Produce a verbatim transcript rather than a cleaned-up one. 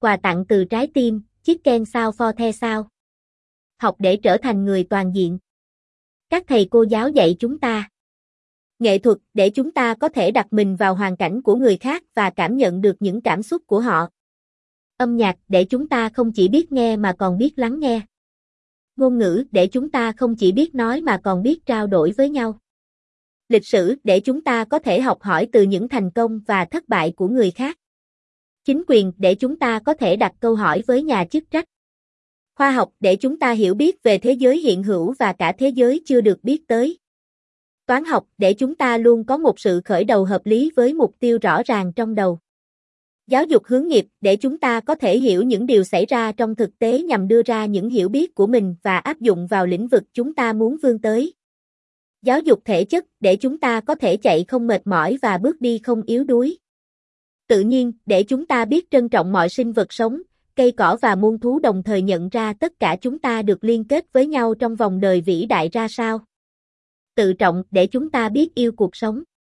Quà tặng từ trái tim, Chicken sao for the sao. Học để trở thành người toàn diện. Các thầy cô giáo dạy chúng ta. Nghệ thuật để chúng ta có thể đặt mình vào hoàn cảnh của người khác và cảm nhận được những cảm xúc của họ. Âm nhạc để chúng ta không chỉ biết nghe mà còn biết lắng nghe. Ngôn ngữ để chúng ta không chỉ biết nói mà còn biết trao đổi với nhau. Lịch sử để chúng ta có thể học hỏi từ những thành công và thất bại của người khác. Chính quyền để chúng ta có thể đặt câu hỏi với nhà chức trách. Khoa học để chúng ta hiểu biết về thế giới hiện hữu và cả thế giới chưa được biết tới. Toán học để chúng ta luôn có một sự khởi đầu hợp lý với mục tiêu rõ ràng trong đầu. Giáo dục hướng nghiệp để chúng ta có thể hiểu những điều xảy ra trong thực tế nhằm đưa ra những hiểu biết của mình và áp dụng vào lĩnh vực chúng ta muốn vươn tới. Giáo dục thể chất để chúng ta có thể chạy không mệt mỏi và bước đi không yếu đuối. Tự nhiên để chúng ta biết trân trọng mọi sinh vật sống, cây cỏ và muôn thú, đồng thời nhận ra tất cả chúng ta được liên kết với nhau trong vòng đời vĩ đại ra sao. Tự trọng để chúng ta biết yêu cuộc sống.